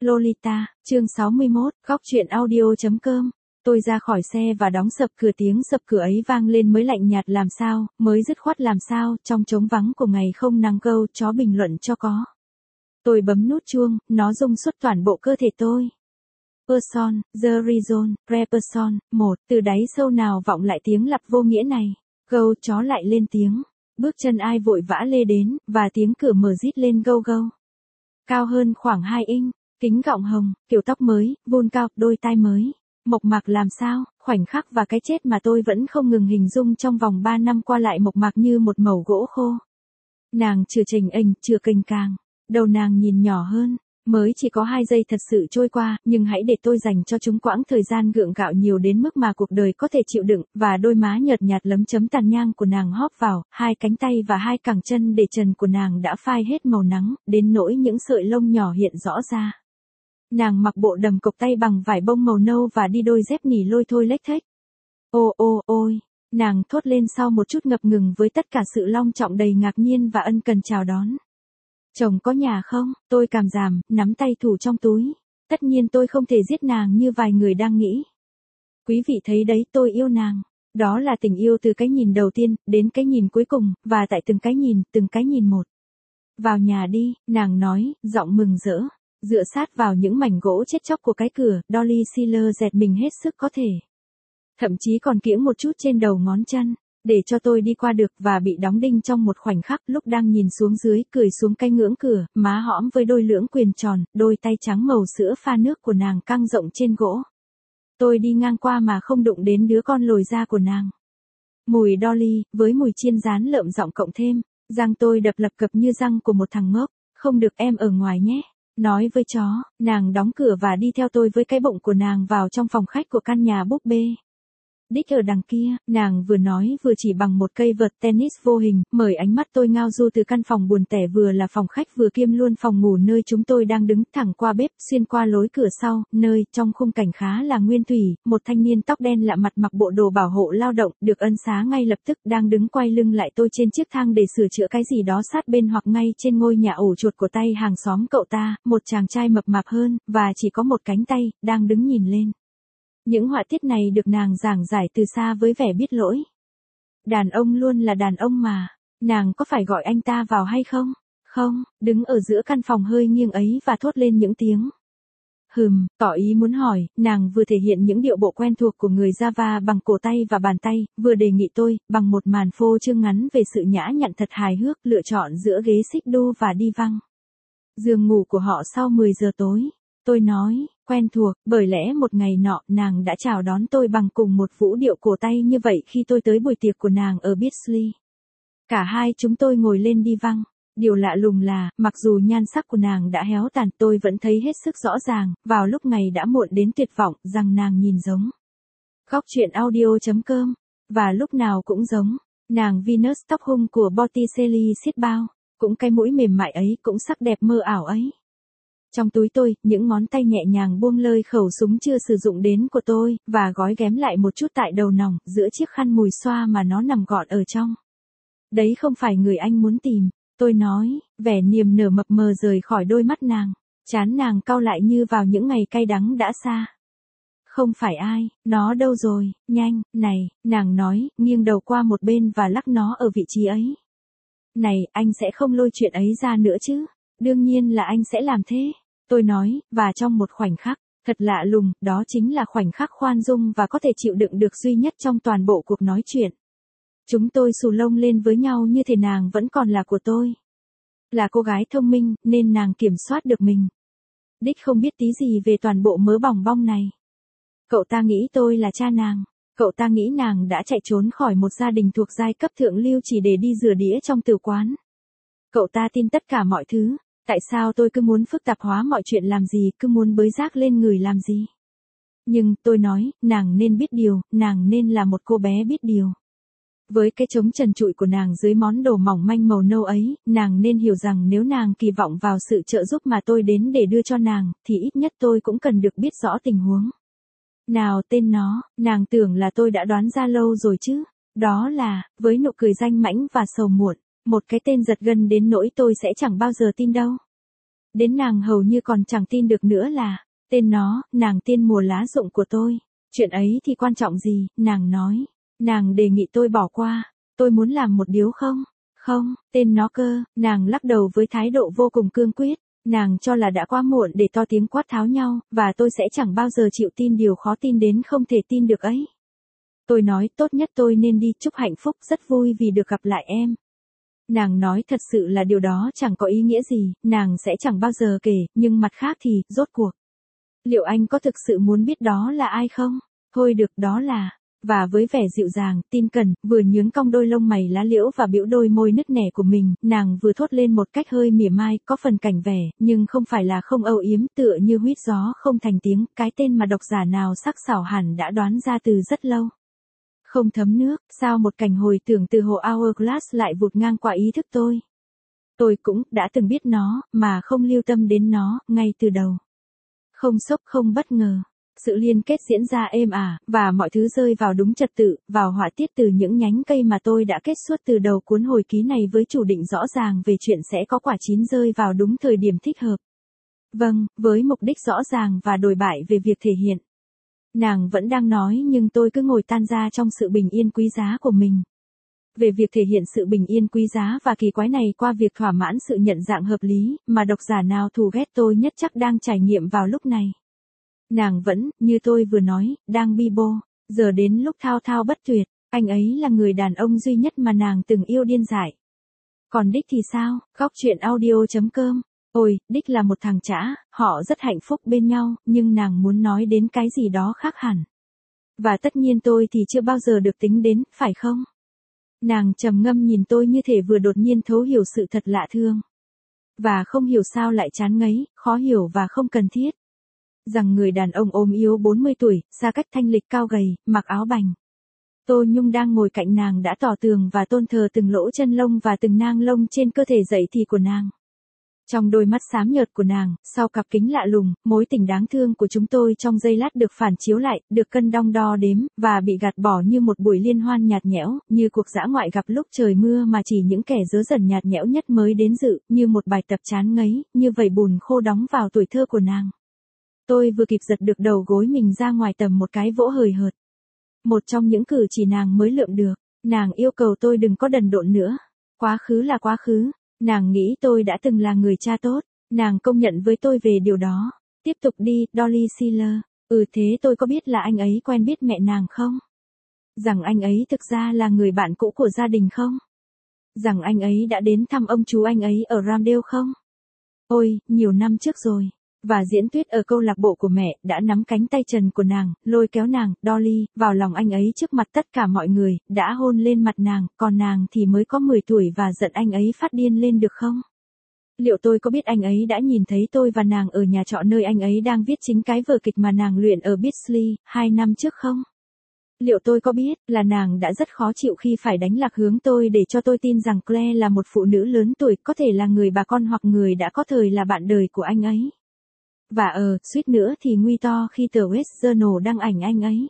Lolita, chương 61, góc truyện audio.com. Tôi ra khỏi xe và đóng sập cửa, tiếng sập cửa ấy vang lên mới lạnh nhạt làm sao, mới dứt khoát làm sao, trong trống vắng của ngày không năng câu, chó bình luận cho có. Tôi bấm nút chuông, nó rung suốt toàn bộ cơ thể tôi. Person, the reason, person, một, từ đáy sâu nào vọng lại tiếng lặp vô nghĩa này. Gâu, chó lại lên tiếng. Bước chân ai vội vã lê đến, và tiếng cửa mở rít lên gâu gâu. Cao hơn khoảng 2 inch, kính gọng hồng, kiểu tóc mới, vun cao, đôi tai mới. Mộc mạc làm sao, khoảnh khắc và cái chết mà tôi vẫn không ngừng hình dung trong vòng 3 năm qua lại mộc mạc như một mẩu gỗ khô. Nàng chừa chềnh ềnh, chừa kềnh càng. Đầu nàng nhìn nhỏ hơn. Mới chỉ có 2 giây thật sự trôi qua, nhưng hãy để tôi dành cho chúng quãng thời gian gượng gạo nhiều đến mức mà cuộc đời có thể chịu đựng, và đôi má nhợt nhạt lấm chấm tàn nhang của nàng hóp vào, 2 cánh tay và 2 cẳng chân để trần của nàng đã phai hết màu nắng, đến nỗi những sợi lông nhỏ hiện rõ ra. Nàng mặc bộ đầm cộc tay bằng vải bông màu nâu và đi đôi dép nỉ lôi thôi lếch thếch. Ôi, nàng thốt lên sau một chút ngập ngừng với tất cả sự long trọng đầy ngạc nhiên và ân cần chào đón. Chồng có nhà không? Tôi càm ràm, nắm tay thủ trong túi. Tất nhiên tôi không thể giết nàng như vài người đang nghĩ. Quý vị thấy đấy, tôi yêu nàng. Đó là tình yêu từ cái nhìn đầu tiên, đến cái nhìn cuối cùng, và tại từng cái nhìn một. Vào nhà đi, nàng nói, giọng mừng rỡ. Dựa sát vào những mảnh gỗ chết chóc của cái cửa, Dolly Sealer dẹt mình hết sức có thể. Thậm chí còn kiễng một chút trên đầu ngón chân. Để cho tôi đi qua được và bị đóng đinh trong một khoảnh khắc lúc đang nhìn xuống dưới, cười xuống cái ngưỡng cửa, má hõm với đôi lưỡng quyền tròn, đôi tay trắng màu sữa pha nước của nàng căng rộng trên gỗ. Tôi đi ngang qua mà không đụng đến đứa con lồi ra của nàng. Mùi Dolly, với mùi chiên rán lợm giọng cộng thêm, răng tôi đập lập cập như răng của một thằng ngốc, không được em ở ngoài nhé. Nói với chó, nàng đóng cửa và đi theo tôi với cái bụng của nàng vào trong phòng khách của căn nhà búp bê. Đích ở đằng kia, nàng vừa nói vừa chỉ bằng một cây vợt tennis vô hình, mời ánh mắt tôi ngao du từ căn phòng buồn tẻ vừa là phòng khách vừa kiêm luôn phòng ngủ nơi chúng tôi đang đứng, thẳng qua bếp, xuyên qua lối cửa sau, nơi, trong khung cảnh khá là nguyên thủy, một thanh niên tóc đen lạ mặt mặc bộ đồ bảo hộ lao động, được ân xá ngay lập tức, đang đứng quay lưng lại tôi trên chiếc thang để sửa chữa cái gì đó sát bên hoặc ngay trên ngôi nhà ổ chuột của tay hàng xóm cậu ta, một chàng trai mập mạp hơn, và chỉ có một cánh tay, đang đứng nhìn lên. Những họa tiết này được nàng giảng giải từ xa với vẻ biết lỗi. Đàn ông luôn là đàn ông mà, nàng có phải gọi anh ta vào hay không? Không, đứng ở giữa căn phòng hơi nghiêng ấy và thốt lên những tiếng. Tỏ ý muốn hỏi, nàng vừa thể hiện những điệu bộ quen thuộc của người Java bằng cổ tay và bàn tay, vừa đề nghị tôi, bằng một màn phô trương ngắn về sự nhã nhặn thật hài hước, lựa chọn giữa ghế xích đu và đi văng. Giường ngủ của họ sau 10 giờ tối. Tôi nói, quen thuộc, bởi lẽ một ngày nọ, nàng đã chào đón tôi bằng cùng một vũ điệu cổ tay như vậy khi tôi tới buổi tiệc của nàng ở Beasley. Cả hai chúng tôi ngồi lên đi văng. Điều lạ lùng là, mặc dù nhan sắc của nàng đã héo tàn, tôi vẫn thấy hết sức rõ ràng, vào lúc ngày đã muộn đến tuyệt vọng, rằng nàng nhìn giống. Góc truyện audio.com. Và lúc nào cũng giống. Nàng Venus tóc hung của Botticelli xiết bao. Cũng cái mũi mềm mại ấy, cũng sắc đẹp mơ ảo ấy. Trong túi tôi, những ngón tay nhẹ nhàng buông lơi khẩu súng chưa sử dụng đến của tôi, và gói ghém lại một chút tại đầu nòng, giữa chiếc khăn mùi xoa mà nó nằm gọn ở trong. Đấy không phải người anh muốn tìm, tôi nói, vẻ niềm nở mập mờ rời khỏi đôi mắt nàng, trán nàng cau lại như vào những ngày cay đắng đã xa. Không phải ai, nó đâu rồi, nhanh, này, nàng nói, nghiêng đầu qua một bên và lắc nó ở vị trí ấy. Này, anh sẽ không lôi chuyện ấy ra nữa chứ, đương nhiên là anh sẽ làm thế. Tôi nói, và trong một khoảnh khắc, thật lạ lùng, đó chính là khoảnh khắc khoan dung và có thể chịu đựng được duy nhất trong toàn bộ cuộc nói chuyện. Chúng tôi xù lông lên với nhau như thể nàng vẫn còn là của tôi. Là cô gái thông minh, nên nàng kiểm soát được mình. Đích không biết tí gì về toàn bộ mớ bòng bong này. Cậu ta nghĩ tôi là cha nàng. Cậu ta nghĩ nàng đã chạy trốn khỏi một gia đình thuộc giai cấp thượng lưu chỉ để đi rửa đĩa trong tử quán. Cậu ta tin tất cả mọi thứ. Tại sao tôi cứ muốn phức tạp hóa mọi chuyện làm gì, cứ muốn bới rác lên người làm gì? Nhưng, tôi nói, nàng nên biết điều, nàng nên là một cô bé biết điều. Với cái trống trần trụi của nàng dưới món đồ mỏng manh màu nâu ấy, nàng nên hiểu rằng nếu nàng kỳ vọng vào sự trợ giúp mà tôi đến để đưa cho nàng, thì ít nhất tôi cũng cần được biết rõ tình huống. Nào tên nó, nàng tưởng là tôi đã đoán ra lâu rồi chứ. Đó là, với nụ cười danh mãnh và sầu muộn. Một cái tên giật gân đến nỗi tôi sẽ chẳng bao giờ tin đâu. Đến nàng hầu như còn chẳng tin được nữa là, tên nó, nàng tiên mùa lá rụng của tôi. Chuyện ấy thì quan trọng gì, nàng nói. Nàng đề nghị tôi bỏ qua. Tôi muốn làm một điếu không? Không, tên nó cơ, nàng lắc đầu với thái độ vô cùng cương quyết. Nàng cho là đã quá muộn để to tiếng quát tháo nhau, và tôi sẽ chẳng bao giờ chịu tin điều khó tin đến không thể tin được ấy. Tôi nói tốt nhất tôi nên đi, chúc hạnh phúc, rất vui vì được gặp lại em. Nàng nói thật sự là điều đó chẳng có ý nghĩa gì, nàng sẽ chẳng bao giờ kể, nhưng mặt khác thì, rốt cuộc. Liệu anh có thực sự muốn biết đó là ai không? Thôi được, đó là. Và với vẻ dịu dàng, tin cẩn, vừa nhướng cong đôi lông mày lá liễu và bĩu đôi môi nứt nẻ của mình, nàng vừa thốt lên một cách hơi mỉa mai, có phần cảnh vẻ, nhưng không phải là không âu yếm, tựa như huýt gió không thành tiếng, cái tên mà độc giả nào sắc sảo hẳn đã đoán ra từ rất lâu. Không thấm nước, sao một cảnh hồi tưởng từ hồ Hourglass lại vụt ngang qua ý thức tôi. Tôi cũng đã từng biết nó, mà không lưu tâm đến nó, ngay từ đầu. Không sốc, không bất ngờ. Sự liên kết diễn ra êm ả, và mọi thứ rơi vào đúng trật tự, vào họa tiết từ những nhánh cây mà tôi đã kết suốt từ đầu cuốn hồi ký này với chủ định rõ ràng về chuyện sẽ có quả chín rơi vào đúng thời điểm thích hợp. Vâng, với mục đích rõ ràng và đồi bại về việc thể hiện. Nàng vẫn đang nói nhưng tôi cứ ngồi tan ra trong sự bình yên quý giá của mình. Về việc thể hiện sự bình yên quý giá và kỳ quái này qua việc thỏa mãn sự nhận dạng hợp lý, mà độc giả nào thù ghét tôi nhất chắc đang trải nghiệm vào lúc này. Nàng vẫn, như tôi vừa nói, đang bi bô, giờ đến lúc thao thao bất tuyệt, anh ấy là người đàn ông duy nhất mà nàng từng yêu điên dại. Còn Dick thì sao? Góc chuyện audio.com. Ôi, Dick là một thằng chã, họ rất hạnh phúc bên nhau, nhưng nàng muốn nói đến cái gì đó khác hẳn. Và tất nhiên tôi thì chưa bao giờ được tính đến, phải không? Nàng trầm ngâm nhìn tôi như thể vừa đột nhiên thấu hiểu sự thật lạ thương. Và không hiểu sao lại chán ngấy, khó hiểu và không cần thiết. Rằng người đàn ông ốm yếu 40 tuổi, xa cách thanh lịch cao gầy, mặc áo bành. Tô Nhung đang ngồi cạnh nàng đã tỏ tường và tôn thờ từng lỗ chân lông và từng nang lông trên cơ thể dậy thì của nàng. Trong đôi mắt xám nhợt của nàng, sau cặp kính lạ lùng, mối tình đáng thương của chúng tôi trong giây lát được phản chiếu lại, được cân đong đo đếm, và bị gạt bỏ như một buổi liên hoan nhạt nhẽo, như cuộc dã ngoại gặp lúc trời mưa mà chỉ những kẻ dớ dẩn nhạt nhẽo nhất mới đến dự, như một bài tập chán ngấy, như vẩy bùn khô đóng vào tuổi thơ của nàng. Tôi vừa kịp giật được đầu gối mình ra ngoài tầm một cái vỗ hời hợt. Một trong những cử chỉ nàng mới lượm được, nàng yêu cầu tôi đừng có đần độn nữa. Quá khứ là quá khứ. Nàng nghĩ tôi đã từng là người cha tốt, nàng công nhận với tôi về điều đó. Tiếp tục đi, Dolly Sealer. Thế tôi có biết là anh ấy quen biết mẹ nàng không? Rằng anh ấy thực ra là người bạn cũ của gia đình không? Rằng anh ấy đã đến thăm ông chú anh ấy ở Ramdale không? Ôi, nhiều năm trước rồi. Và diễn thuyết ở câu lạc bộ của mẹ đã nắm cánh tay trần của nàng, lôi kéo nàng, Dolly, vào lòng anh ấy trước mặt tất cả mọi người, đã hôn lên mặt nàng, còn nàng thì mới có 10 tuổi và giận anh ấy phát điên lên được không? Liệu tôi có biết anh ấy đã nhìn thấy tôi và nàng ở nhà trọ nơi anh ấy đang viết chính cái vở kịch mà nàng luyện ở Beardsley, 2 năm trước không? Liệu tôi có biết là nàng đã rất khó chịu khi phải đánh lạc hướng tôi để cho tôi tin rằng Claire là một phụ nữ lớn tuổi, có thể là người bà con hoặc người đã có thời là bạn đời của anh ấy? Và suýt nữa thì nguy to khi tờ West Journal đăng ảnh anh ấy.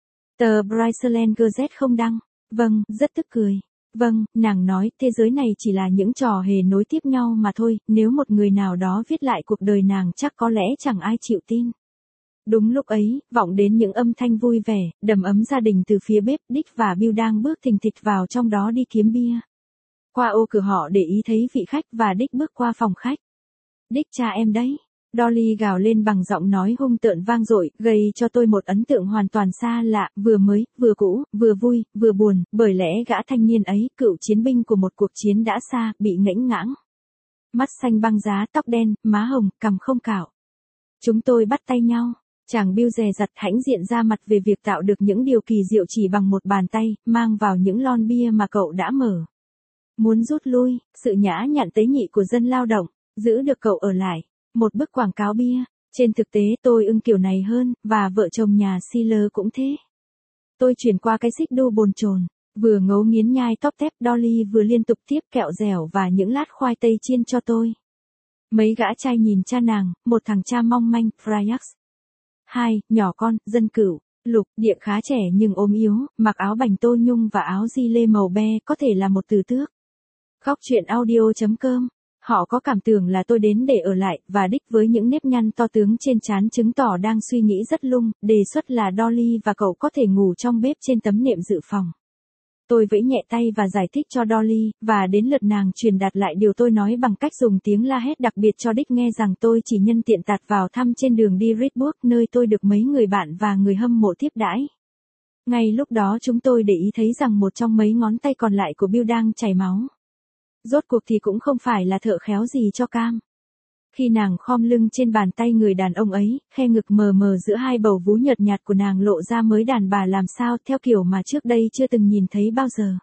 Tờ Bryceland Gazette không đăng. Vâng, rất tức cười. Vâng, nàng nói, thế giới này chỉ là những trò hề nối tiếp nhau mà thôi, nếu một người nào đó viết lại cuộc đời nàng chắc có lẽ chẳng ai chịu tin. Đúng lúc ấy, vọng đến những âm thanh vui vẻ, đầm ấm gia đình từ phía bếp, Dick và Bill đang bước thình thịch vào trong đó đi kiếm bia. Qua ô cửa họ để ý thấy vị khách và Dick bước qua phòng khách. Dick, cha em đấy. Dolly gào lên bằng giọng nói hung tợn vang dội, gây cho tôi một ấn tượng hoàn toàn xa lạ, vừa mới, vừa cũ, vừa vui, vừa buồn, bởi lẽ gã thanh niên ấy, cựu chiến binh của một cuộc chiến đã xa, bị ngẫnh ngãng. Mắt xanh băng giá, tóc đen, má hồng, cằm không cạo. Chúng tôi bắt tay nhau. Chàng Bill dè dặt hãnh diện ra mặt về việc tạo được những điều kỳ diệu chỉ bằng một bàn tay, mang vào những lon bia mà cậu đã mở. Muốn rút lui, sự nhã nhặn tế nhị của dân lao động, giữ được cậu ở lại. Một bức quảng cáo bia. Trên thực tế tôi ưng kiểu này hơn, và vợ chồng nhà Sealer cũng thế. Tôi chuyển qua cái xích đu bồn chồn, vừa ngấu nghiến nhai tóp tép, Dolly vừa liên tục tiếp kẹo dẻo và những lát khoai tây chiên cho tôi. Mấy gã trai nhìn cha nàng, một thằng cha mong manh, Fryax. 2, nhỏ con, dân cửu, Lục, địa khá trẻ nhưng ốm yếu, mặc áo bành Tô Nhung và áo di lê màu be, có thể là một từ tước. Góc chuyện audio.com Họ có cảm tưởng là tôi đến để ở lại, và Dick với những nếp nhăn to tướng trên trán chứng tỏ đang suy nghĩ rất lung, đề xuất là Dolly và cậu có thể ngủ trong bếp trên tấm nệm dự phòng. Tôi vẫy nhẹ tay và giải thích cho Dolly, và đến lượt nàng truyền đạt lại điều tôi nói bằng cách dùng tiếng la hét đặc biệt cho Dick nghe rằng tôi chỉ nhân tiện tạt vào thăm trên đường đi Reedburg, nơi tôi được mấy người bạn và người hâm mộ tiếp đãi. Ngay lúc đó chúng tôi để ý thấy rằng một trong mấy ngón tay còn lại của Bill đang chảy máu. Rốt cuộc thì cũng không phải là thợ khéo gì cho Cam. Khi nàng khom lưng trên bàn tay người đàn ông ấy, khe ngực mờ mờ giữa hai bầu vú nhợt nhạt của nàng lộ ra mới đàn bà làm sao theo kiểu mà trước đây chưa từng nhìn thấy bao giờ.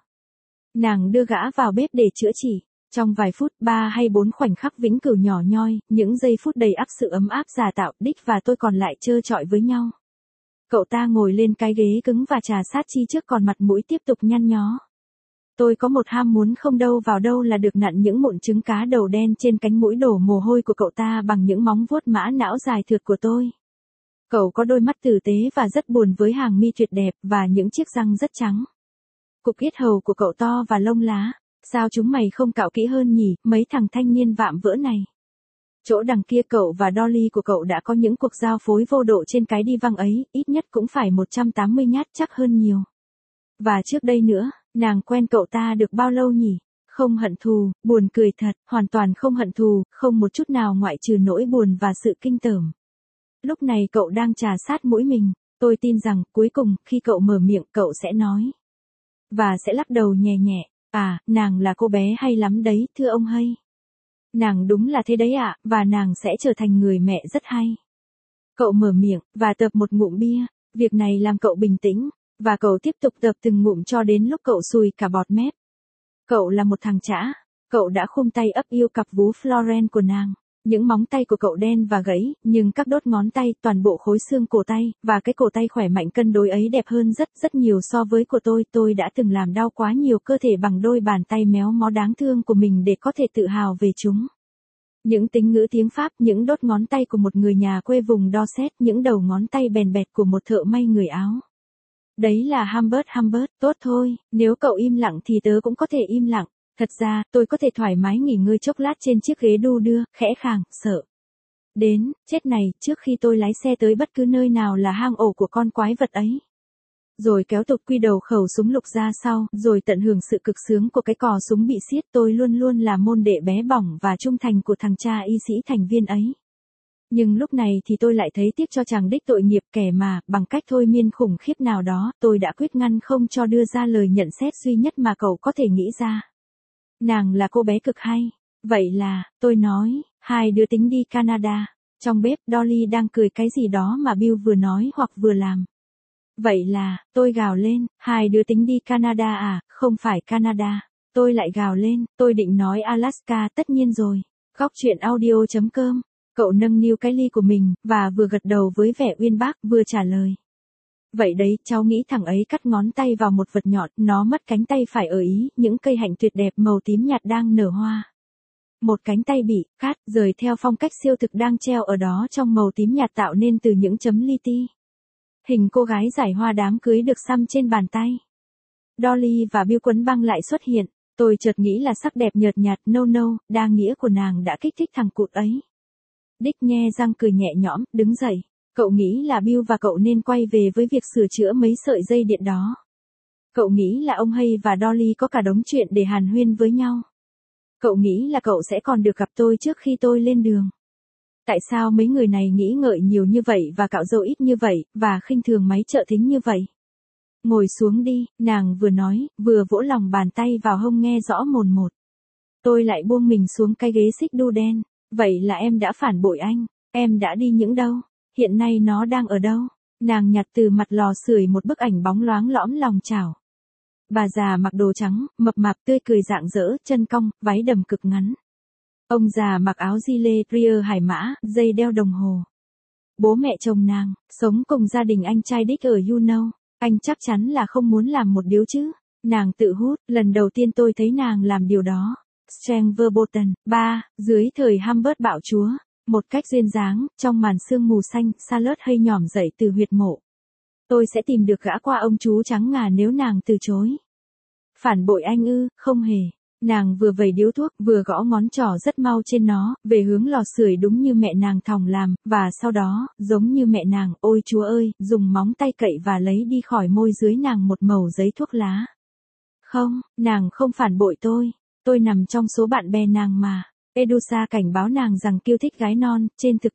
Nàng đưa gã vào bếp để chữa trị. Trong vài phút, 3 hay 4 khoảnh khắc vĩnh cửu nhỏ nhoi, những giây phút đầy ắp sự ấm áp giả tạo, Dick và tôi còn lại trơ trọi với nhau. Cậu ta ngồi lên cái ghế cứng và trà sát chi trước còn mặt mũi tiếp tục nhăn nhó. Tôi có một ham muốn không đâu vào đâu là được nặn những mụn trứng cá đầu đen trên cánh mũi đổ mồ hôi của cậu ta bằng những móng vuốt mã não dài thượt của tôi. Cậu có đôi mắt tử tế và rất buồn với hàng mi tuyệt đẹp và những chiếc răng rất trắng. Cục yết hầu của cậu to và lông lá. Sao chúng mày không cạo kỹ hơn nhỉ, mấy thằng thanh niên vạm vỡ này. Chỗ đằng kia cậu và Dolly của cậu đã có những cuộc giao phối vô độ trên cái đi văng ấy, ít nhất cũng phải 180 nhát chắc hơn nhiều. Và trước đây nữa, nàng quen cậu ta được bao lâu nhỉ? Không hận thù, buồn cười thật, hoàn toàn không hận thù, không một chút nào ngoại trừ nỗi buồn và sự kinh tởm. Lúc này cậu đang trà sát mũi mình, tôi tin rằng cuối cùng khi cậu mở miệng cậu sẽ nói. Và sẽ lắc đầu nhẹ nhẹ, nàng là cô bé hay lắm đấy, thưa ông hay. Nàng đúng là thế đấy ạ, và nàng sẽ trở thành người mẹ rất hay. Cậu mở miệng, và tập một ngụm bia, việc này làm cậu bình tĩnh, và cậu tiếp tục tập từng ngụm cho đến lúc cậu sùi cả bọt mép. Cậu là một thằng chã, cậu đã khum tay ấp yêu cặp vú Florence của nàng. Những móng tay của cậu đen và gãy, nhưng các đốt ngón tay, toàn bộ khối xương cổ tay, và cái cổ tay khỏe mạnh cân đối ấy đẹp hơn rất rất nhiều so với của tôi đã từng làm đau quá nhiều cơ thể bằng đôi bàn tay méo mó đáng thương của mình để có thể tự hào về chúng. Những tính ngữ tiếng Pháp, những đốt ngón tay của một người nhà quê vùng Dorset, những đầu ngón tay bèn bẹt của một thợ may người Áo. Đấy là Humbert, tốt thôi, nếu cậu im lặng thì tớ cũng có thể im lặng. Thật ra, tôi có thể thoải mái nghỉ ngơi chốc lát trên chiếc ghế đu đưa, khẽ khàng, sợ. Đến, chết này, trước khi tôi lái xe tới bất cứ nơi nào là hang ổ của con quái vật ấy. Rồi kéo tục quy đầu khẩu súng lục ra sau, rồi tận hưởng sự cực sướng của cái cò súng bị xiết. Tôi luôn luôn là môn đệ bé bỏng và trung thành của thằng cha y sĩ thành viên ấy. Nhưng lúc này thì tôi lại thấy tiếc cho chàng đích tội nghiệp kẻ mà, bằng cách thôi miên khủng khiếp nào đó, tôi đã quyết ngăn không cho đưa ra lời nhận xét duy nhất mà cậu có thể nghĩ ra. Nàng là cô bé cực hay. Vậy là, tôi nói, hai đứa tính đi Canada. Trong bếp, Dolly đang cười cái gì đó mà Bill vừa nói hoặc vừa làm. Vậy là, tôi gào lên, hai đứa tính đi Canada à, không phải Canada. Tôi lại gào lên, tôi định nói Alaska, tất nhiên rồi. Góc truyện audio.com. Cậu nâng niu cái ly của mình, và vừa gật đầu với vẻ uyên bác, vừa trả lời. Vậy đấy, cháu nghĩ thằng ấy cắt ngón tay vào một vật nhọn, nó mất cánh tay phải ở Ý, những cây hạnh tuyệt đẹp màu tím nhạt đang nở hoa. Một cánh tay bị cắt, rời theo phong cách siêu thực đang treo ở đó trong màu tím nhạt tạo nên từ những chấm li ti. Hình cô gái giải hoa đám cưới được xăm trên bàn tay. Dolly và Bill quấn băng lại xuất hiện, tôi chợt nghĩ là sắc đẹp nhợt nhạt, đa nghĩa của nàng đã kích thích thằng cụt ấy. Dick nhe răng cười nhẹ nhõm, đứng dậy. Cậu nghĩ là Bill và cậu nên quay về với việc sửa chữa mấy sợi dây điện đó. Cậu nghĩ là ông Hay và Dolly có cả đống chuyện để hàn huyên với nhau. Cậu nghĩ là cậu sẽ còn được gặp tôi trước khi tôi lên đường. Tại sao mấy người này nghĩ ngợi nhiều như vậy và cạo râu ít như vậy, và khinh thường máy trợ thính như vậy? Ngồi xuống đi, nàng vừa nói, vừa vỗ lòng bàn tay vào hông nghe rõ mồn một. Tôi lại buông mình xuống cái ghế xích đu đen. Vậy là em đã phản bội anh, em đã đi những đâu? Hiện nay nó đang ở đâu? Nàng nhặt từ mặt lò sưởi một bức ảnh bóng loáng lõm lòng chảo. Bà già mặc đồ trắng, mập mạp tươi cười rạng rỡ, chân cong, váy đầm cực ngắn. Ông già mặc áo gilet Prier hải mã, dây đeo đồng hồ. Bố mẹ chồng nàng, sống cùng gia đình anh trai Dick ở Juneau. Anh chắc chắn là không muốn làm một điếu chứ. Nàng tự hút, lần đầu tiên tôi thấy nàng làm điều đó. Strangverboten, 3, dưới thời Humbert bạo chúa. Một cách duyên dáng, trong màn sương mù xanh, Charlotte hay nhỏm dậy từ huyệt mộ. Tôi sẽ tìm được gã qua ông chú trắng ngà nếu nàng từ chối. Phản bội anh ư, không hề. Nàng vừa vẩy điếu thuốc, vừa gõ ngón trỏ rất mau trên nó, về hướng lò sưởi đúng như mẹ nàng thòng làm, và sau đó, giống như mẹ nàng, ôi Chúa ơi, dùng móng tay cậy và lấy đi khỏi môi dưới nàng một mẩu giấy thuốc lá. Không, nàng không phản bội tôi nằm trong số bạn bè nàng mà. Edusa cảnh báo nàng rằng kiêu thích gái non, trên thực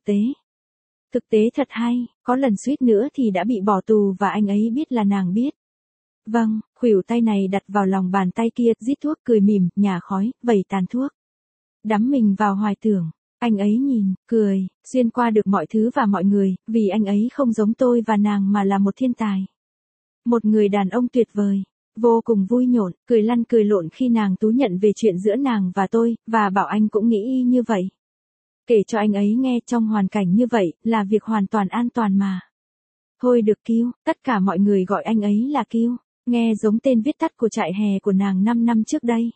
tế thật hay, có lần suýt nữa thì đã bị bỏ tù và anh ấy biết là nàng biết. Vâng, khuỷu tay này đặt vào lòng bàn tay kia, rít thuốc cười mỉm, nhả khói, vẩy tàn thuốc. Đắm mình vào hoài tưởng, anh ấy nhìn, cười, xuyên qua được mọi thứ và mọi người, vì anh ấy không giống tôi và nàng mà là một thiên tài. Một người đàn ông tuyệt vời, vô cùng vui nhộn, cười lăn cười lộn khi nàng tú nhận về chuyện giữa nàng và tôi, và bảo anh cũng nghĩ y như vậy. Kể cho anh ấy nghe trong hoàn cảnh như vậy, là việc hoàn toàn an toàn mà. Thôi được Kiêu, tất cả mọi người gọi anh ấy là Kiêu. Nghe giống tên viết tắt của trại hè của nàng 5 năm trước đây.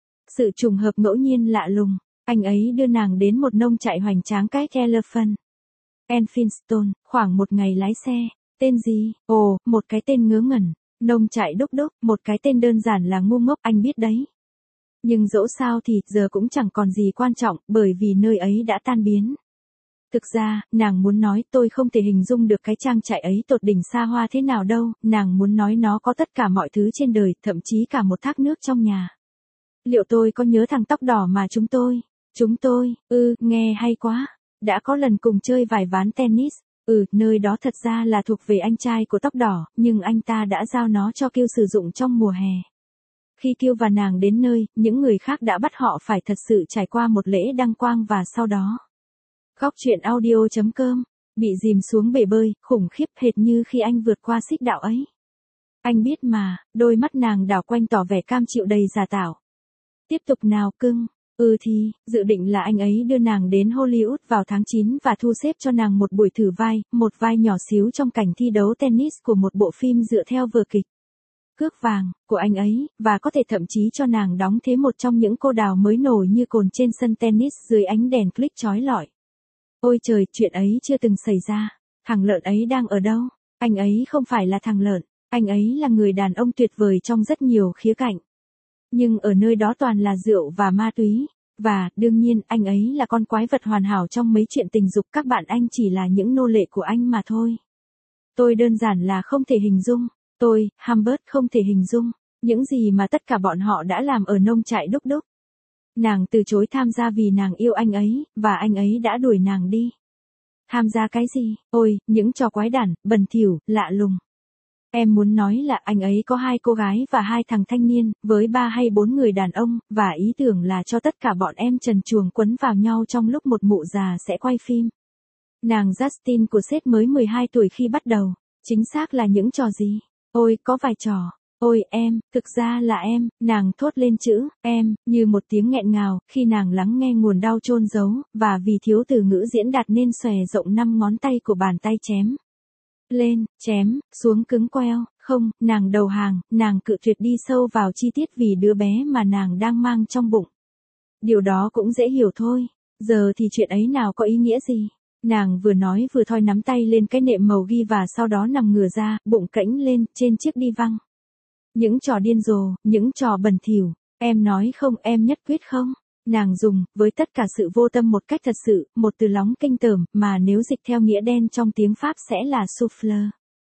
Sự trùng hợp ngẫu nhiên lạ lùng, anh ấy đưa nàng đến một nông trại hoành tráng cái Elephant Elphinstone, khoảng một ngày lái xe. Tên gì? Ồ, một cái tên ngớ ngẩn. Nông trại đúc đúc, một cái tên đơn giản là ngu ngốc, anh biết đấy. Nhưng dẫu sao thì giờ cũng chẳng còn gì quan trọng, bởi vì nơi ấy đã tan biến. Thực ra, nàng muốn nói tôi không thể hình dung được cái trang trại ấy tột đỉnh xa hoa thế nào đâu, nàng muốn nói nó có tất cả mọi thứ trên đời, thậm chí cả một thác nước trong nhà. Liệu tôi có nhớ thằng tóc đỏ mà chúng tôi, nghe hay quá, đã có lần cùng chơi vài ván tennis, nơi đó thật ra là thuộc về anh trai của tóc đỏ, nhưng anh ta đã giao nó cho Kiêu sử dụng trong mùa hè. Khi Kiêu và nàng đến nơi, những người khác đã bắt họ phải thật sự trải qua một lễ đăng quang và sau đó. Góc truyện audio.com, bị dìm xuống bể bơi, khủng khiếp hệt như khi anh vượt qua xích đạo ấy. Anh biết mà, đôi mắt nàng đảo quanh tỏ vẻ cam chịu đầy giả tạo. Tiếp tục nào cưng, thì, dự định là anh ấy đưa nàng đến Hollywood vào tháng 9 và thu xếp cho nàng một buổi thử vai, một vai nhỏ xíu trong cảnh thi đấu tennis của một bộ phim dựa theo vở kịch. Cước vàng, của anh ấy, và có thể thậm chí cho nàng đóng thế một trong những cô đào mới nổi như cồn trên sân tennis dưới ánh đèn click chói lọi. Ôi trời, chuyện ấy chưa từng xảy ra. Thằng lợn ấy đang ở đâu? Anh ấy không phải là thằng lợn, anh ấy là người đàn ông tuyệt vời trong rất nhiều khía cạnh. Nhưng ở nơi đó toàn là rượu và ma túy. Và, đương nhiên, anh ấy là con quái vật hoàn hảo trong mấy chuyện tình dục, các bạn anh chỉ là những nô lệ của anh mà thôi. Tôi đơn giản là không thể hình dung. Tôi, Humbert, không thể hình dung những gì mà tất cả bọn họ đã làm ở nông trại đúc đúc. Nàng từ chối tham gia vì nàng yêu anh ấy, và anh ấy đã đuổi nàng đi. Tham gia cái gì? Ôi, những trò quái đản, bẩn thỉu, lạ lùng. Em muốn nói là anh ấy có 2 cô gái và 2 thằng thanh niên, với 3 hay 4 người đàn ông, và ý tưởng là cho tất cả bọn em trần truồng quấn vào nhau trong lúc một mụ già sẽ quay phim. Nàng Justin của sếp mới 12 tuổi khi bắt đầu. Chính xác là những trò gì? Ôi, có vài trò. Ôi em, thực ra là em, nàng thốt lên chữ, em, như một tiếng nghẹn ngào, khi nàng lắng nghe nguồn đau chôn giấu, và vì thiếu từ ngữ diễn đạt nên xòe rộng 5 ngón tay của bàn tay chém. Lên, chém, xuống cứng queo, không, nàng đầu hàng, nàng cự tuyệt đi sâu vào chi tiết vì đứa bé mà nàng đang mang trong bụng. Điều đó cũng dễ hiểu thôi, giờ thì chuyện ấy nào có ý nghĩa gì. Nàng vừa nói vừa thoi nắm tay lên cái nệm màu ghi và sau đó nằm ngửa ra, bụng cẫng lên, trên chiếc đi văng. Những trò điên rồ, những trò bẩn thỉu, em nói không, em nhất quyết không. Nàng dùng, với tất cả sự vô tâm một cách thật sự, một từ lóng kinh tởm, mà nếu dịch theo nghĩa đen trong tiếng Pháp sẽ là souffleur.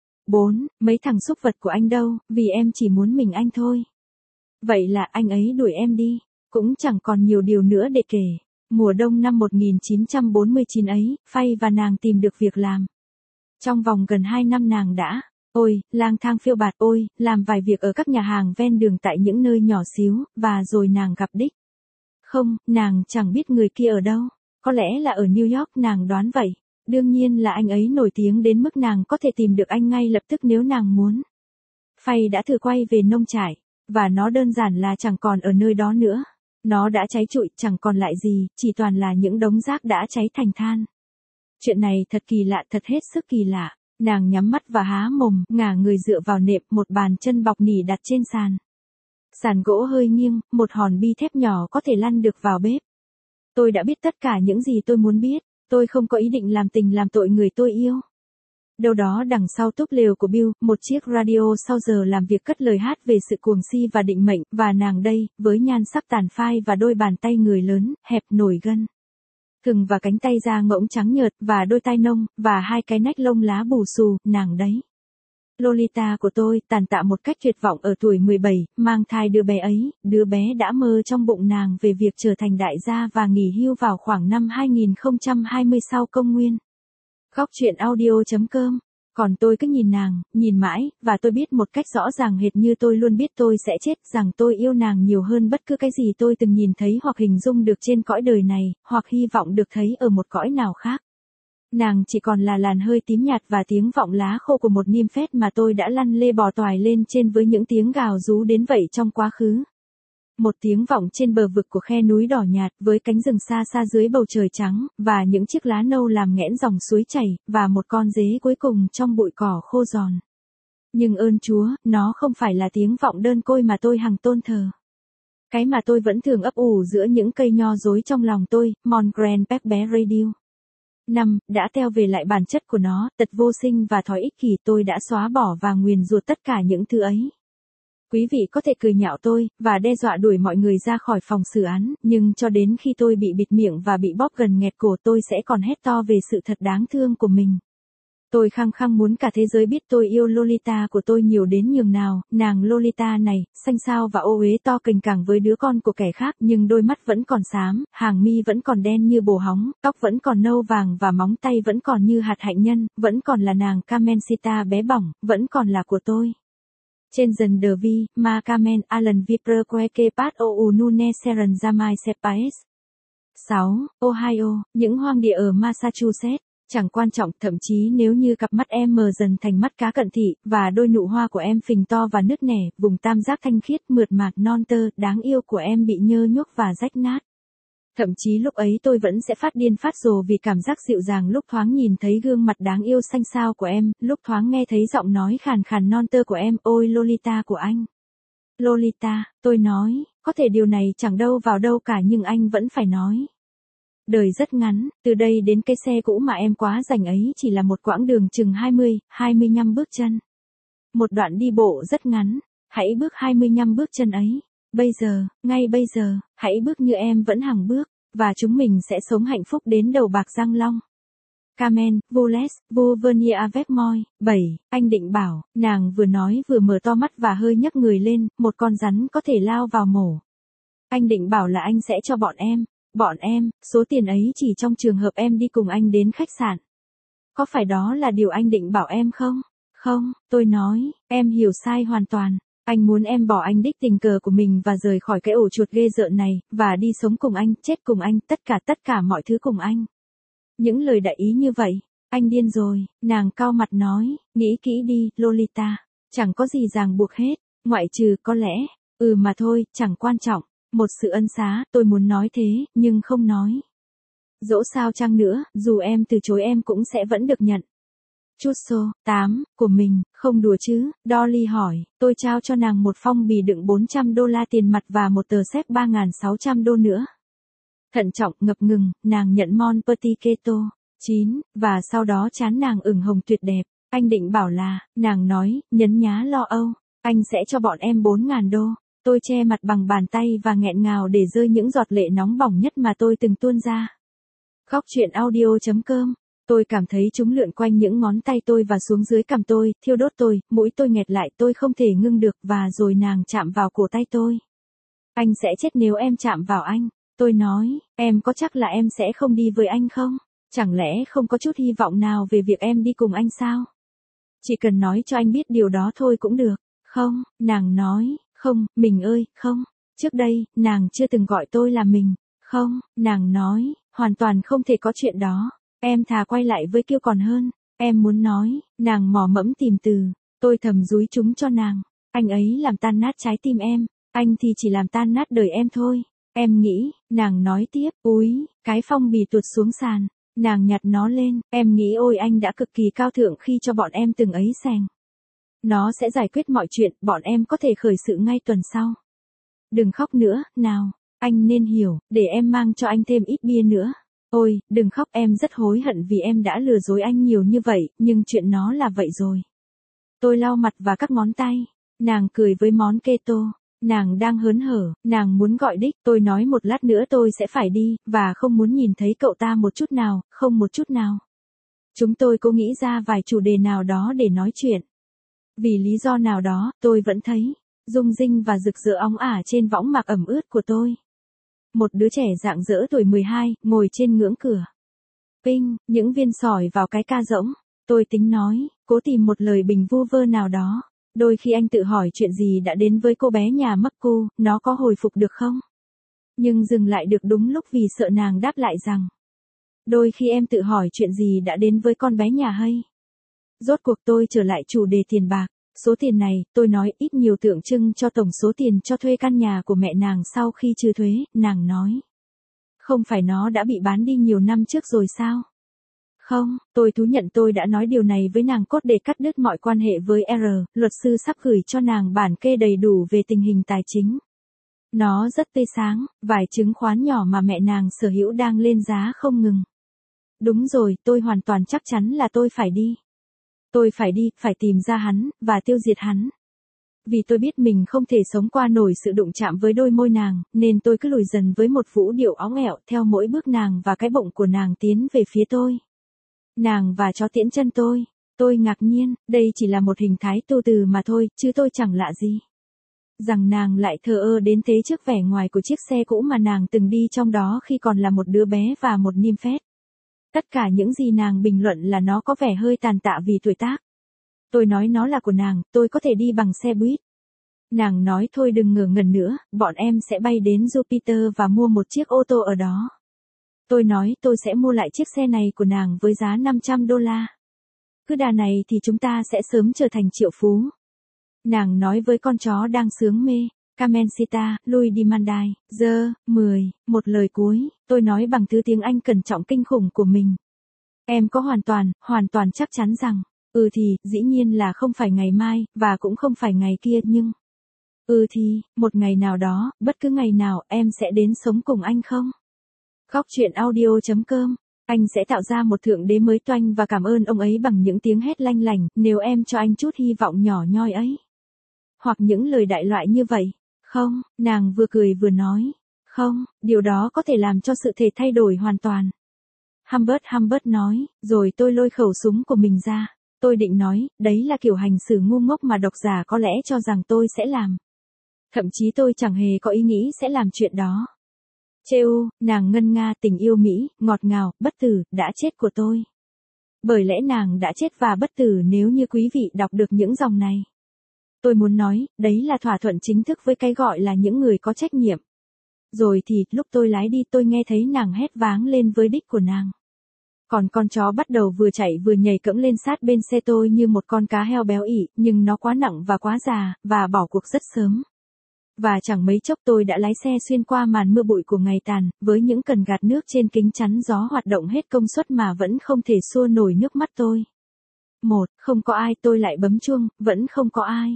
4. Mấy thằng súc vật của anh đâu, vì em chỉ muốn mình anh thôi. Vậy là anh ấy đuổi em đi, cũng chẳng còn nhiều điều nữa để kể. Mùa đông năm 1949 ấy, Faye và nàng tìm được việc làm. Trong vòng gần 2 năm nàng đã, lang thang phiêu bạt, làm vài việc ở các nhà hàng ven đường tại những nơi nhỏ xíu, và rồi nàng gặp đích. Không, nàng chẳng biết người kia ở đâu. Có lẽ là ở New York, nàng đoán vậy. Đương nhiên là anh ấy nổi tiếng đến mức nàng có thể tìm được anh ngay lập tức nếu nàng muốn. Faye đã thử quay về nông trại, và nó đơn giản là chẳng còn ở nơi đó nữa. Nó đã cháy trụi, chẳng còn lại gì, chỉ toàn là những đống rác đã cháy thành than. Chuyện này thật kỳ lạ, thật hết sức kỳ lạ. Nàng nhắm mắt và há mồm, ngả người dựa vào nệm, một bàn chân bọc nỉ đặt trên sàn. Sàn gỗ hơi nghiêng, một hòn bi thép nhỏ có thể lăn được vào bếp. Tôi đã biết tất cả những gì tôi muốn biết, tôi không có ý định làm tình làm tội người tôi yêu. Đâu đó đằng sau túp lều của Bill, một chiếc radio sau giờ làm việc cất lời hát về sự cuồng si và định mệnh, và nàng đây, với nhan sắc tàn phai và đôi bàn tay người lớn, hẹp nổi gân. Thừng và cánh tay da ngỗng trắng nhợt, và đôi tai nông, và hai cái nách lông lá bù xù, nàng đấy. Lolita của tôi, tàn tạ một cách tuyệt vọng ở tuổi 17, mang thai đứa bé ấy, đứa bé đã mơ trong bụng nàng về việc trở thành đại gia và nghỉ hưu vào khoảng năm 2020 sau công nguyên. Góc truyện audio.com. Còn tôi cứ nhìn nàng, nhìn mãi, và tôi biết một cách rõ ràng hệt như tôi luôn biết tôi sẽ chết, rằng tôi yêu nàng nhiều hơn bất cứ cái gì tôi từng nhìn thấy hoặc hình dung được trên cõi đời này, hoặc hy vọng được thấy ở một cõi nào khác. Nàng chỉ còn là làn hơi tím nhạt và tiếng vọng lá khô của một niêm phét mà tôi đã lăn lê bò toài lên trên với những tiếng gào rú đến vậy trong quá khứ. Một tiếng vọng trên bờ vực của khe núi đỏ nhạt với cánh rừng xa xa dưới bầu trời trắng, và những chiếc lá nâu làm nghẽn dòng suối chảy, và một con dế cuối cùng trong bụi cỏ khô giòn. Nhưng ơn Chúa, nó không phải là tiếng vọng đơn côi mà tôi hằng tôn thờ. Cái mà tôi vẫn thường ấp ủ giữa những cây nho rối trong lòng tôi, Mon Grand Pepper Radio. 5. Đã teo về lại bản chất của nó, tật vô sinh và thói ích kỷ tôi đã xóa bỏ và nguyền rủa tất cả những thứ ấy. Quý vị có thể cười nhạo tôi, và đe dọa đuổi mọi người ra khỏi phòng xử án, nhưng cho đến khi tôi bị bịt miệng và bị bóp gần nghẹt cổ tôi sẽ còn hét to về sự thật đáng thương của mình. Tôi khăng khăng muốn cả thế giới biết tôi yêu Lolita của tôi nhiều đến nhường nào, nàng Lolita này, xanh xao và ô uế to cành cẳng với đứa con của kẻ khác, nhưng đôi mắt vẫn còn xám, hàng mi vẫn còn đen như bồ hóng, tóc vẫn còn nâu vàng và móng tay vẫn còn như hạt hạnh nhân, vẫn còn là nàng Carmencita bé bỏng, vẫn còn là của tôi. Trên dần đờ vi, ma Carmen Alan Viper que pat ou nune seren jamai sepais. 6. Ohio, những hoang địa ở Massachusetts. Chẳng quan trọng, thậm chí nếu như cặp mắt em mờ dần thành mắt cá cận thị, và đôi nụ hoa của em phình to và nứt nẻ, vùng tam giác thanh khiết mượt mà non tơ, đáng yêu của em bị nhơ nhuốc và rách nát. Thậm chí lúc ấy tôi vẫn sẽ phát điên phát rồ vì cảm giác dịu dàng lúc thoáng nhìn thấy gương mặt đáng yêu xanh xao của em, lúc thoáng nghe thấy giọng nói khàn khàn non tơ của em, ôi Lolita của anh. Lolita, tôi nói, có thể điều này chẳng đâu vào đâu cả nhưng anh vẫn phải nói. Đời rất ngắn, từ đây đến cái xe cũ mà em quá dành ấy chỉ là một quãng đường chừng 25 bước chân. Một đoạn đi bộ rất ngắn, hãy bước 25 bước chân ấy. Bây giờ, ngay bây giờ, hãy bước như em vẫn hằng bước, và chúng mình sẽ sống hạnh phúc đến đầu bạc răng long. Carmen, Vules, Vuvernier avec moi. 7. Anh định bảo, nàng vừa nói vừa mở to mắt và hơi nhấc người lên, một con rắn có thể lao vào mổ. Anh định bảo là anh sẽ cho bọn em, số tiền ấy chỉ trong trường hợp em đi cùng anh đến khách sạn. Có phải đó là điều anh định bảo em không? Không, tôi nói, em hiểu sai hoàn toàn. Anh muốn em bỏ anh đích tình cờ của mình và rời khỏi cái ổ chuột ghê rợn này, và đi sống cùng anh, chết cùng anh, tất cả mọi thứ cùng anh. Những lời đại ý như vậy, anh điên rồi, nàng cau mặt nói, nghĩ kỹ đi, Lolita, chẳng có gì ràng buộc hết, ngoại trừ có lẽ, mà thôi, chẳng quan trọng, một sự ân xá, tôi muốn nói thế, nhưng không nói. Dẫu sao chăng nữa, dù em từ chối em cũng sẽ vẫn được nhận. Chút số 8 của mình, không đùa chứ, Dolly hỏi, tôi trao cho nàng một phong bì đựng $400 tiền mặt và một tờ séc $3.600 nữa. Thận trọng, ngập ngừng, nàng nhận Mon Petit Keto. 9, và sau đó trán nàng ửng hồng tuyệt đẹp. Anh định bảo là, nàng nói, nhấn nhá lo âu, anh sẽ cho bọn em $4.000. Tôi che mặt bằng bàn tay và nghẹn ngào để rơi những giọt lệ nóng bỏng nhất mà tôi từng tuôn ra. Góc truyện audio.com. Tôi cảm thấy chúng lượn quanh những ngón tay tôi và xuống dưới cằm tôi, thiêu đốt tôi, mũi tôi nghẹt lại, tôi không thể ngưng được, và rồi nàng chạm vào cổ tay tôi. Anh sẽ chết nếu em chạm vào anh. Tôi nói, em có chắc là em sẽ không đi với anh không? Chẳng lẽ không có chút hy vọng nào về việc em đi cùng anh sao? Chỉ cần nói cho anh biết điều đó thôi cũng được. Không, nàng nói, không, mình ơi, không. Trước đây, nàng chưa từng gọi tôi là mình. Không, nàng nói, hoàn toàn không thể có chuyện đó. Em thà quay lại với Kiêu còn hơn. Em muốn nói, nàng mò mẫm tìm từ. Tôi thầm dúi chúng cho nàng. Anh ấy làm tan nát trái tim em. Anh thì chỉ làm tan nát đời em thôi. Em nghĩ, nàng nói tiếp, úi, cái phong bì tuột xuống sàn. Nàng nhặt nó lên, em nghĩ ôi anh đã cực kỳ cao thượng khi cho bọn em từng ấy sành. Nó sẽ giải quyết mọi chuyện, bọn em có thể khởi sự ngay tuần sau. Đừng khóc nữa, nào, anh nên hiểu, để em mang cho anh thêm ít bia nữa. Ôi, đừng khóc, em rất hối hận vì em đã lừa dối anh nhiều như vậy, nhưng chuyện nó là vậy rồi. Tôi lau mặt và các ngón tay. Nàng cười với món keto. Nàng đang hớn hở, nàng muốn gọi đích. Tôi nói một lát nữa tôi sẽ phải đi, và không muốn nhìn thấy cậu ta một chút nào, không một chút nào. Chúng tôi cố nghĩ ra vài chủ đề nào đó để nói chuyện. Vì lý do nào đó, tôi vẫn thấy rung rinh và rực rỡ óng ả trên võng mạc ẩm ướt của tôi. Một đứa trẻ rạng rỡ tuổi 12, ngồi trên ngưỡng cửa. Ping, những viên sỏi vào cái ca rỗng. Tôi tính nói, cố tìm một lời bình vu vơ nào đó. Đôi khi anh tự hỏi chuyện gì đã đến với cô bé nhà Marco, nó có hồi phục được không? Nhưng dừng lại được đúng lúc vì sợ nàng đáp lại rằng. Đôi khi em tự hỏi chuyện gì đã đến với con bé nhà Hay. Rốt cuộc tôi trở lại chủ đề tiền bạc. Số tiền này, tôi nói ít nhiều tượng trưng cho tổng số tiền cho thuê căn nhà của mẹ nàng sau khi trừ thuế, nàng nói. Không phải nó đã bị bán đi nhiều năm trước rồi sao? Không, tôi thú nhận tôi đã nói điều này với nàng cốt để cắt đứt mọi quan hệ với R, luật sư sắp gửi cho nàng bản kê đầy đủ về tình hình tài chính. Nó rất tươi sáng, vài chứng khoán nhỏ mà mẹ nàng sở hữu đang lên giá không ngừng. Đúng rồi, tôi hoàn toàn chắc chắn là tôi phải đi. Tôi phải đi, phải tìm ra hắn, và tiêu diệt hắn. Vì tôi biết mình không thể sống qua nổi sự đụng chạm với đôi môi nàng, nên tôi cứ lùi dần với một vũ điệu óng ẹo theo mỗi bước nàng và cái bụng của nàng tiến về phía tôi. Nàng và chó tiễn chân tôi. Tôi ngạc nhiên, đây chỉ là một hình thái tu từ mà thôi, chứ tôi chẳng lạ gì. Rằng nàng lại thờ ơ đến thế trước vẻ ngoài của chiếc xe cũ mà nàng từng đi trong đó khi còn là một đứa bé và một niêm phét. Tất cả những gì nàng bình luận là nó có vẻ hơi tàn tạ vì tuổi tác. Tôi nói nó là của nàng, tôi có thể đi bằng xe buýt. Nàng nói thôi đừng ngờ ngẩn nữa, bọn em sẽ bay đến Jupiter và mua một chiếc ô tô ở đó. Tôi nói tôi sẽ mua lại chiếc xe này của nàng với giá $500. Cứ đà này thì chúng ta sẽ sớm trở thành triệu phú. Nàng nói với con chó đang sướng mê. Carmencita, lui đi Mandai, giờ, 10, một lời cuối, tôi nói bằng thứ tiếng Anh cẩn trọng kinh khủng của mình. Em có hoàn toàn chắc chắn rằng, thì, dĩ nhiên là không phải ngày mai, và cũng không phải ngày kia nhưng. Thì, một ngày nào đó, bất cứ ngày nào em sẽ đến sống cùng anh không? Góc chuyện audio.com, anh sẽ tạo ra một thượng đế mới toanh và cảm ơn ông ấy bằng những tiếng hét lanh lành, nếu em cho anh chút hy vọng nhỏ nhoi ấy. Hoặc những lời đại loại như vậy. Không, nàng vừa cười vừa nói. Không, điều đó có thể làm cho sự thể thay đổi hoàn toàn. Humbert nói, rồi tôi lôi khẩu súng của mình ra. Tôi định nói, đấy là kiểu hành xử ngu ngốc mà độc giả có lẽ cho rằng tôi sẽ làm. Thậm chí tôi chẳng hề có ý nghĩ sẽ làm chuyện đó. Trêu, nàng ngân nga tình yêu Mỹ, ngọt ngào, bất tử, đã chết của tôi. Bởi lẽ nàng đã chết và bất tử nếu như quý vị đọc được những dòng này. Tôi muốn nói, đấy là thỏa thuận chính thức với cái gọi là những người có trách nhiệm. Rồi thì, lúc tôi lái đi tôi nghe thấy nàng hét váng lên với đích của nàng. Còn con chó bắt đầu vừa chạy vừa nhảy cẫng lên sát bên xe tôi như một con cá heo béo ị, nhưng nó quá nặng và quá già, và bỏ cuộc rất sớm. Và chẳng mấy chốc tôi đã lái xe xuyên qua màn mưa bụi của ngày tàn, với những cần gạt nước trên kính chắn gió hoạt động hết công suất mà vẫn không thể xua nổi nước mắt tôi. 1. Không có ai, tôi lại bấm chuông, vẫn không có ai.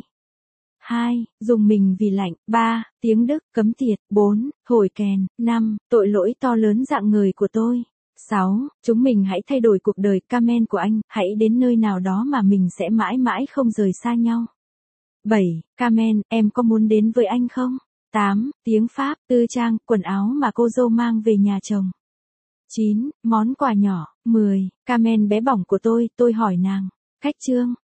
2. Dùng mình vì lạnh. 3. Tiếng Đức, cấm tiệt. 4. Thổi kèn. 5. Tội lỗi to lớn dạng người của tôi. 6. Chúng mình hãy thay đổi cuộc đời, Carmen của anh, hãy đến nơi nào đó mà mình sẽ mãi mãi không rời xa nhau. 7. Carmen, em có muốn đến với anh không? 8. Tiếng Pháp, tư trang, quần áo mà cô dâu mang về nhà chồng. 9. Món quà nhỏ. 10. Carmen bé bỏng của tôi hỏi nàng. Khách trương.